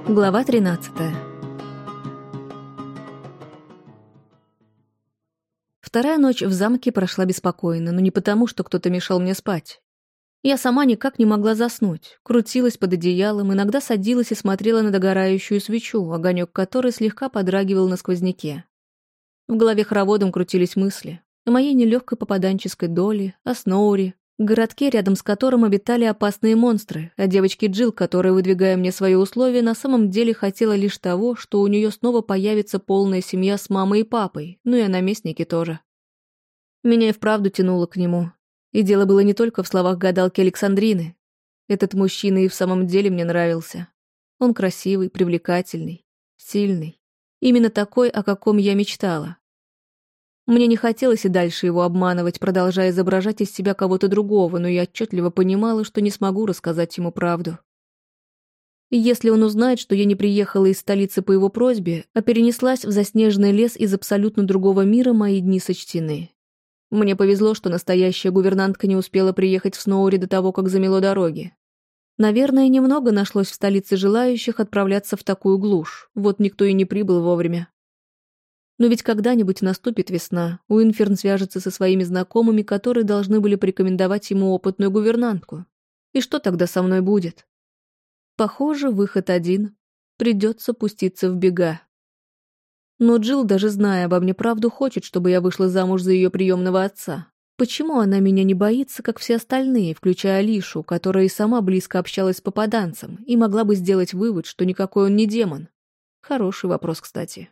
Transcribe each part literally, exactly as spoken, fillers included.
Глава тринадцатая. Вторая ночь в замке прошла беспокойно, но не потому, что кто-то мешал мне спать. Я сама никак не могла заснуть, крутилась под одеялом, иногда садилась и смотрела на догорающую свечу, огонек которой слегка подрагивал на сквозняке. В голове хороводом крутились мысли о моей нелегкой попаданческой доле, о Сноури, городке, рядом с которым обитали опасные монстры, о девочке Джилл, которая, выдвигая мне свои условия, на самом деле хотела лишь того, что у нее снова появится полная семья с мамой и папой, ну и о наместнике тоже. Меня и вправду тянуло к нему. И дело было не только в словах гадалки Александрины. Этот мужчина и в самом деле мне нравился. Он красивый, привлекательный, сильный. Именно такой, о каком я мечтала. Мне не хотелось и дальше его обманывать, продолжая изображать из себя кого-то другого, но я отчетливо понимала, что не смогу рассказать ему правду. И если он узнает, что я не приехала из столицы по его просьбе, а перенеслась в заснеженный лес из абсолютно другого мира, мои дни сочтены. Мне повезло, что настоящая гувернантка не успела приехать в Сноури до того, как замело дороги. Наверное, немного нашлось в столице желающих отправляться в такую глушь, вот никто и не прибыл вовремя. Но ведь когда-нибудь наступит весна, Уинферн свяжется со своими знакомыми, которые должны были порекомендовать ему опытную гувернантку. И что тогда со мной будет? Похоже, выход один. Придется пуститься в бега. Но Джилл, даже зная обо мне правду, хочет, чтобы я вышла замуж за ее приемного отца. Почему она меня не боится, как все остальные, включая Алишу, которая и сама близко общалась с попаданцем, и могла бы сделать вывод, что никакой он не демон? Хороший вопрос, кстати.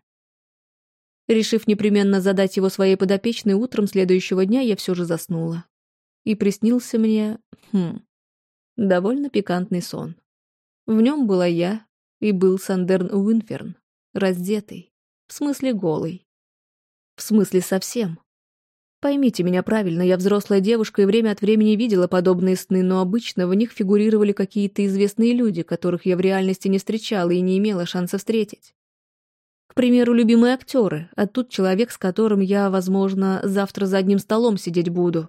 Решив непременно задать его своей подопечной, утром следующего дня я все же заснула. И приснился мне... Хм... довольно пикантный сон. В нем была я, и был Сандерн Уинферн, раздетый, в смысле голый. В смысле совсем. Поймите меня правильно, я взрослая девушка и время от времени видела подобные сны, но обычно в них фигурировали какие-то известные люди, которых я в реальности не встречала и не имела шанса встретить. К примеру, любимые актеры, а тут человек, с которым я, возможно, завтра за одним столом сидеть буду.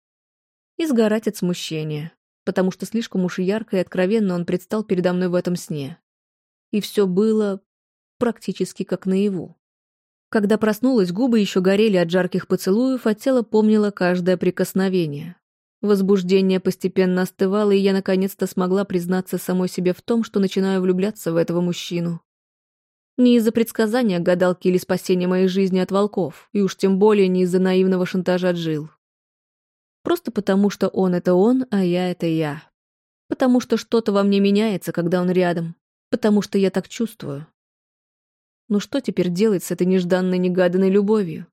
И сгорать от смущения, потому что слишком уж ярко и откровенно он предстал передо мной в этом сне. И все было практически как наяву. Когда проснулась, губы еще горели от жарких поцелуев, а тело помнило каждое прикосновение. Возбуждение постепенно остывало, и я наконец-то смогла признаться самой себе в том, что начинаю влюбляться в этого мужчину. Не из-за предсказания гадалки или спасения моей жизни от волков, и уж тем более не из-за наивного шантажа Джилл. Просто потому, что он — это он, а я — это я. Потому что что-то во мне меняется, когда он рядом. Потому что я так чувствую. Ну что теперь делать с этой нежданной, негаданной любовью?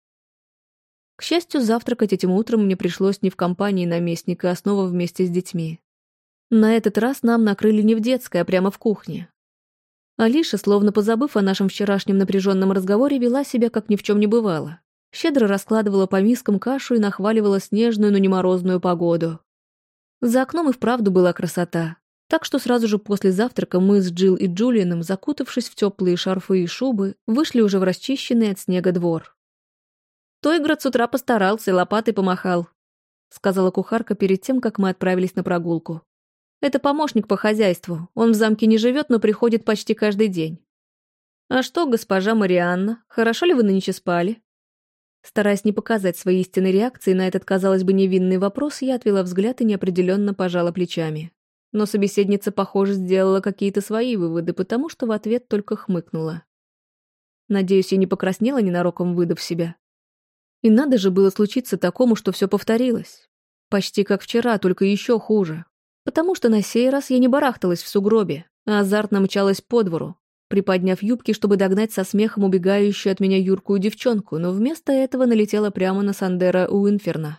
К счастью, завтракать этим утром мне пришлось не в компании наместника, а снова вместе с детьми. На этот раз нам накрыли не в детской, а прямо в кухне. Алиша, словно позабыв о нашем вчерашнем напряженном разговоре, вела себя, как ни в чем не бывало. Щедро раскладывала по мискам кашу и нахваливала снежную, но не морозную погоду. За окном и вправду была красота. Так что сразу же после завтрака мы с Джилл и Джулианом, закутавшись в теплые шарфы и шубы, вышли уже в расчищенный от снега двор. «Тойград с утра постарался и лопатой помахал», — сказала кухарка перед тем, как мы отправились на прогулку. «Это помощник по хозяйству. Он в замке не живет, но приходит почти каждый день». «А что, госпожа Марианна, хорошо ли вы нынче спали?» Стараясь не показать своей истинной реакции на этот, казалось бы, невинный вопрос, я отвела взгляд и неопределенно пожала плечами. Но собеседница, похоже, сделала какие-то свои выводы, потому что в ответ только хмыкнула. Надеюсь, я не покраснела ненароком, выдав себя. И надо же было случиться такому, что все повторилось. Почти как вчера, только еще хуже. Потому что на сей раз я не барахталась в сугробе, а азартно мчалась по двору, приподняв юбки, чтобы догнать со смехом убегающую от меня юркую девчонку, но вместо этого налетела прямо на Сандера Уинферна.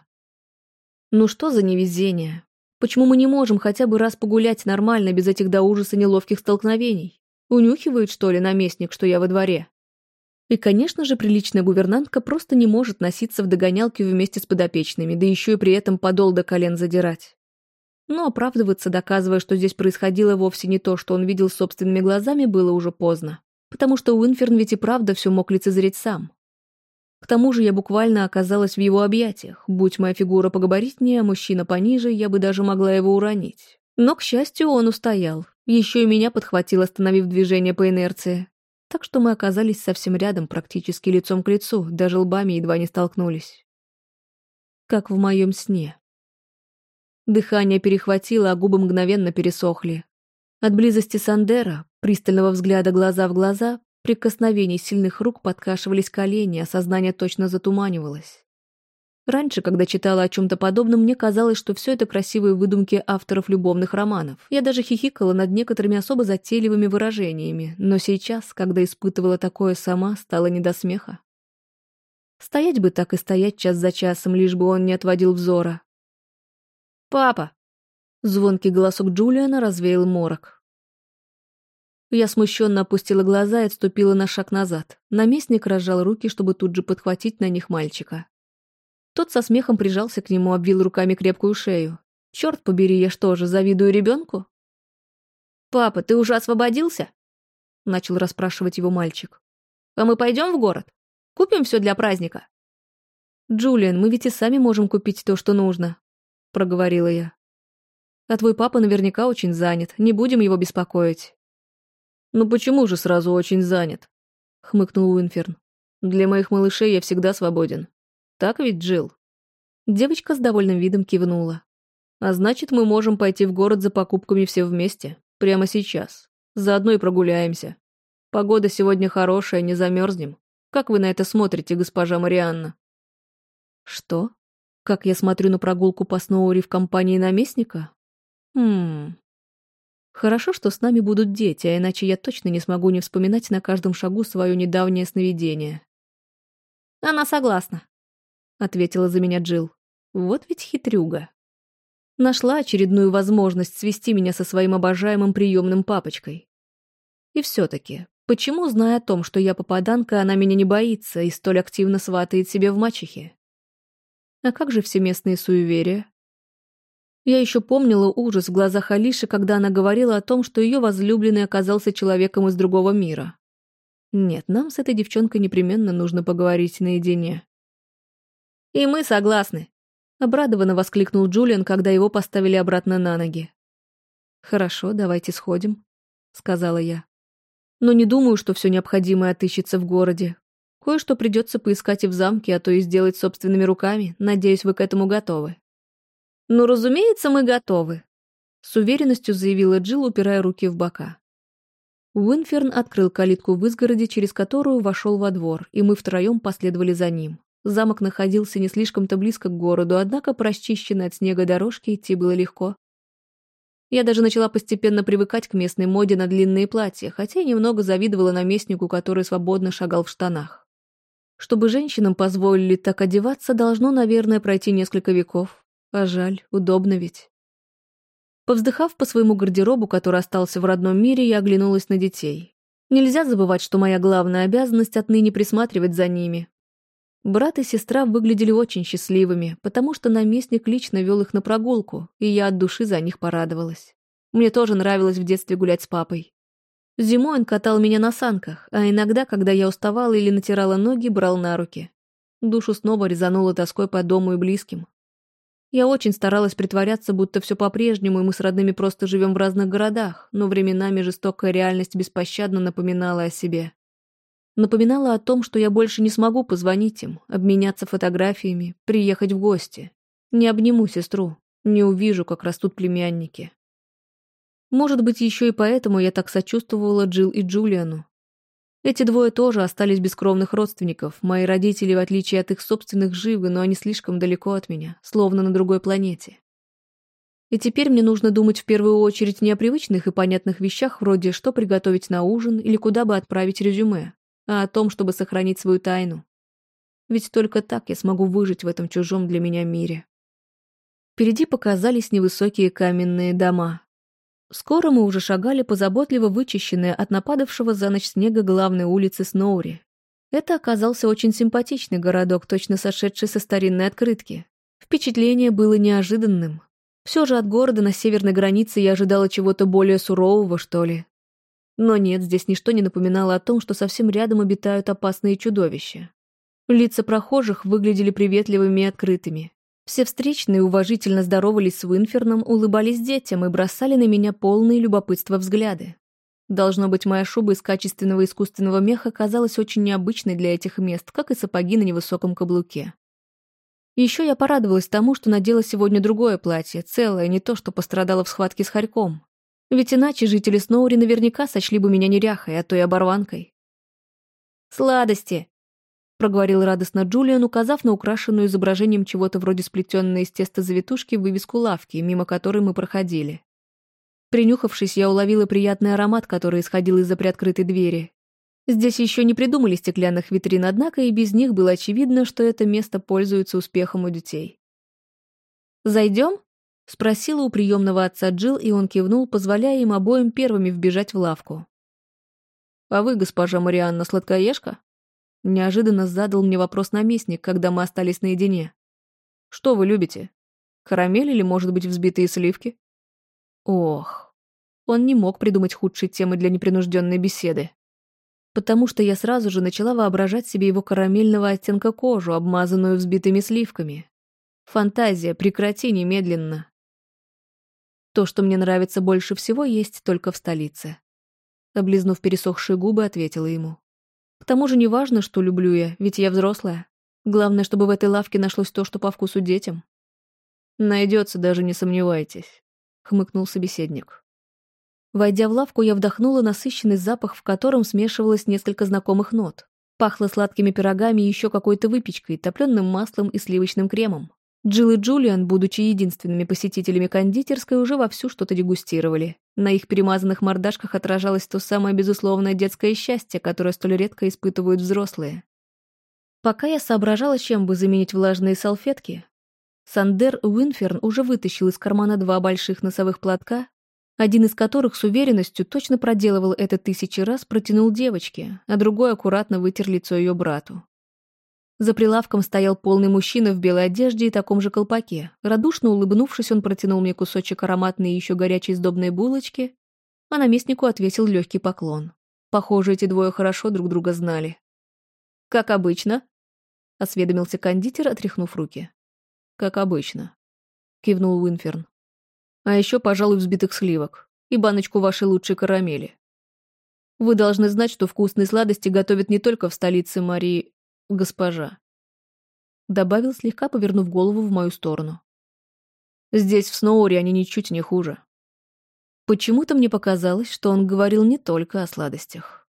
Ну что за невезение? Почему мы не можем хотя бы раз погулять нормально, без этих до ужаса неловких столкновений? Унюхивает, что ли, наместник, что я во дворе? И, конечно же, приличная гувернантка просто не может носиться в догонялке вместе с подопечными, да еще и при этом подол до колен задирать. Но оправдываться, доказывая, что здесь происходило вовсе не то, что он видел собственными глазами, было уже поздно. Потому что Уинферн ведь и правда все мог лицезреть сам. К тому же я буквально оказалась в его объятиях. Будь моя фигура погабаритнее, а мужчина пониже, я бы даже могла его уронить. Но, к счастью, он устоял. Еще и меня подхватил, остановив движение по инерции. Так что мы оказались совсем рядом, практически лицом к лицу, даже лбами едва не столкнулись. Как в моем сне. Дыхание перехватило, а губы мгновенно пересохли. От близости Сандера, пристального взгляда глаза в глаза, прикосновений сильных рук подкашивались колени, а сознание точно затуманивалось. Раньше, когда читала о чем-то подобном, мне казалось, что все это красивые выдумки авторов любовных романов. Я даже хихикала над некоторыми особо затейливыми выражениями, но сейчас, когда испытывала такое сама, стало не до смеха. Стоять бы так и стоять час за часом, лишь бы он не отводил взора. «Папа!» Звонкий голосок Джулиана развеял морок. Я смущенно опустила глаза и отступила на шаг назад. Наместник разжал руки, чтобы тут же подхватить на них мальчика. Тот со смехом прижался к нему, обвил руками крепкую шею. «Черт побери, я что же, завидую ребенку?» «Папа, ты уже освободился?» Начал расспрашивать его мальчик. «А мы пойдем в город? Купим все для праздника?» «Джулиан, мы ведь и сами можем купить то, что нужно», — проговорила я. «А твой папа наверняка очень занят, не будем его беспокоить». «Ну почему же сразу очень занят?» — хмыкнул Уинферн. «Для моих малышей я всегда свободен. Так ведь, Джилл?» Девочка с довольным видом кивнула. «А значит, мы можем пойти в город за покупками все вместе, прямо сейчас. Заодно и прогуляемся. Погода сегодня хорошая, не замерзнем. Как вы на это смотрите, госпожа Марианна?» «Что? Как я смотрю на прогулку по Сноури в компании наместника? Хм... Хорошо, что с нами будут дети, а иначе я точно не смогу не вспоминать на каждом шагу свое недавнее сновидение». «Она согласна», — ответила за меня Джилл. «Вот ведь хитрюга. Нашла очередную возможность свести меня со своим обожаемым приемным папочкой. И все-таки, почему, зная о том, что я попаданка, она меня не боится и столь активно сватает себе в мачехи? А как же все местные суеверия? Я еще помнила ужас в глазах Алиши, когда она говорила о том, что ее возлюбленный оказался человеком из другого мира. Нет, нам с этой девчонкой непременно нужно поговорить наедине. «И мы согласны», — обрадованно воскликнул Джулиан, когда его поставили обратно на ноги. «Хорошо, давайте сходим», — сказала я. «Но не думаю, что все необходимое отыщется в городе. Кое-что придется поискать и в замке, а то и сделать собственными руками. Надеюсь, вы к этому готовы». «Ну, разумеется, мы готовы», — с уверенностью заявила Джилл, упирая руки в бока. Уинферн открыл калитку в изгороди, через которую вошел во двор, и мы втроем последовали за ним. Замок находился не слишком-то близко к городу, однако по расчищенной от снега дорожке идти было легко. Я даже начала постепенно привыкать к местной моде на длинные платья, хотя и немного завидовала наместнику, который свободно шагал в штанах. Чтобы женщинам позволили так одеваться, должно, наверное, пройти несколько веков. А жаль, удобно ведь. Повздыхав по своему гардеробу, который остался в родном мире, я оглянулась на детей. Нельзя забывать, что моя главная обязанность отныне присматривать за ними. Брат и сестра выглядели очень счастливыми, потому что наместник лично вел их на прогулку, и я от души за них порадовалась. Мне тоже нравилось в детстве гулять с папой. Зимой он катал меня на санках, а иногда, когда я уставала или натирала ноги, брал на руки. Душу снова резануло тоской по дому и близким. Я очень старалась притворяться, будто все по-прежнему, и мы с родными просто живем в разных городах, но временами жестокая реальность беспощадно напоминала о себе. Напоминала о том, что я больше не смогу позвонить им, обменяться фотографиями, приехать в гости. Не обниму сестру, не увижу, как растут племянники. Может быть, еще и поэтому я так сочувствовала Джилл и Джулиану. Эти двое тоже остались без кровных родственников. Мои родители, в отличие от их собственных, живы, но они слишком далеко от меня, словно на другой планете. И теперь мне нужно думать в первую очередь не о привычных и понятных вещах, вроде что приготовить на ужин или куда бы отправить резюме, а о том, чтобы сохранить свою тайну. Ведь только так я смогу выжить в этом чужом для меня мире. Впереди показались невысокие каменные дома. Скоро мы уже шагали по заботливо вычищенной от нападавшего за ночь снега главной улице Сноури. Это оказался очень симпатичный городок, точно сошедший со старинной открытки. Впечатление было неожиданным. Все же от города на северной границе я ожидала чего-то более сурового, что ли. Но нет, здесь ничто не напоминало о том, что совсем рядом обитают опасные чудовища. Лица прохожих выглядели приветливыми и открытыми. Все встречные уважительно здоровались с Уинферном, улыбались детям и бросали на меня полные любопытства взгляды. Должно быть, моя шуба из качественного искусственного меха казалась очень необычной для этих мест, как и сапоги на невысоком каблуке. Еще я порадовалась тому, что надела сегодня другое платье, целое, не то, что пострадало в схватке с хорьком. Ведь иначе жители Сноури наверняка сочли бы меня неряхой, а то и оборванкой. «Сладости!» — проговорил радостно Джулиан, указав на украшенную изображением чего-то вроде сплетенной из теста завитушки вывеску лавки, мимо которой мы проходили. Принюхавшись, я уловила приятный аромат, который исходил из-за приоткрытой двери. Здесь еще не придумали стеклянных витрин, однако и без них было очевидно, что это место пользуется успехом у детей. «Зайдем?» — спросила у приемного отца Джилл, и он кивнул, позволяя им обоим первыми вбежать в лавку. «А вы, госпожа Марианна, сладкоежка?» Неожиданно задал мне вопрос наместник, когда мы остались наедине. «Что вы любите? Карамель или, может быть, взбитые сливки?» Ох, он не мог придумать худшей темы для непринужденной беседы. Потому что я сразу же начала воображать себе его карамельного оттенка кожу, обмазанную взбитыми сливками. Фантазия, прекрати немедленно. То, что мне нравится больше всего, есть только в столице. Облизнув пересохшие губы, ответила ему. К тому же неважно, что люблю я, ведь я взрослая. Главное, чтобы в этой лавке нашлось то, что по вкусу детям. Найдется, даже не сомневайтесь, хмыкнул собеседник. Войдя в лавку, я вдохнула насыщенный запах, в котором смешивалось несколько знакомых нот. Пахло сладкими пирогами и еще какой-то выпечкой, топленым маслом и сливочным кремом. Джилл и Джулиан, будучи единственными посетителями кондитерской, уже вовсю что-то дегустировали. На их перемазанных мордашках отражалось то самое безусловное детское счастье, которое столь редко испытывают взрослые. Пока я соображала, чем бы заменить влажные салфетки, Сандер Уинферн уже вытащил из кармана два больших носовых платка, один из которых с уверенностью точно проделывал это тысячи раз, протянул девочке, а другой аккуратно вытер лицо ее брату. За прилавком стоял полный мужчина в белой одежде и таком же колпаке. Радушно улыбнувшись, он протянул мне кусочек ароматной и еще горячей сдобной булочки, а наместнику отвесил легкий поклон. Похоже, эти двое хорошо друг друга знали. «Как обычно?» — осведомился кондитер, отряхнув руки. «Как обычно», — кивнул Уинферн. «А еще, пожалуй, взбитых сливок и баночку вашей лучшей карамели. Вы должны знать, что вкусные сладости готовят не только в столице Марии... госпожа», — добавил, слегка повернув голову в мою сторону. «Здесь, в Сноури, они ничуть не хуже». Почему-то мне показалось, что он говорил не только о сладостях.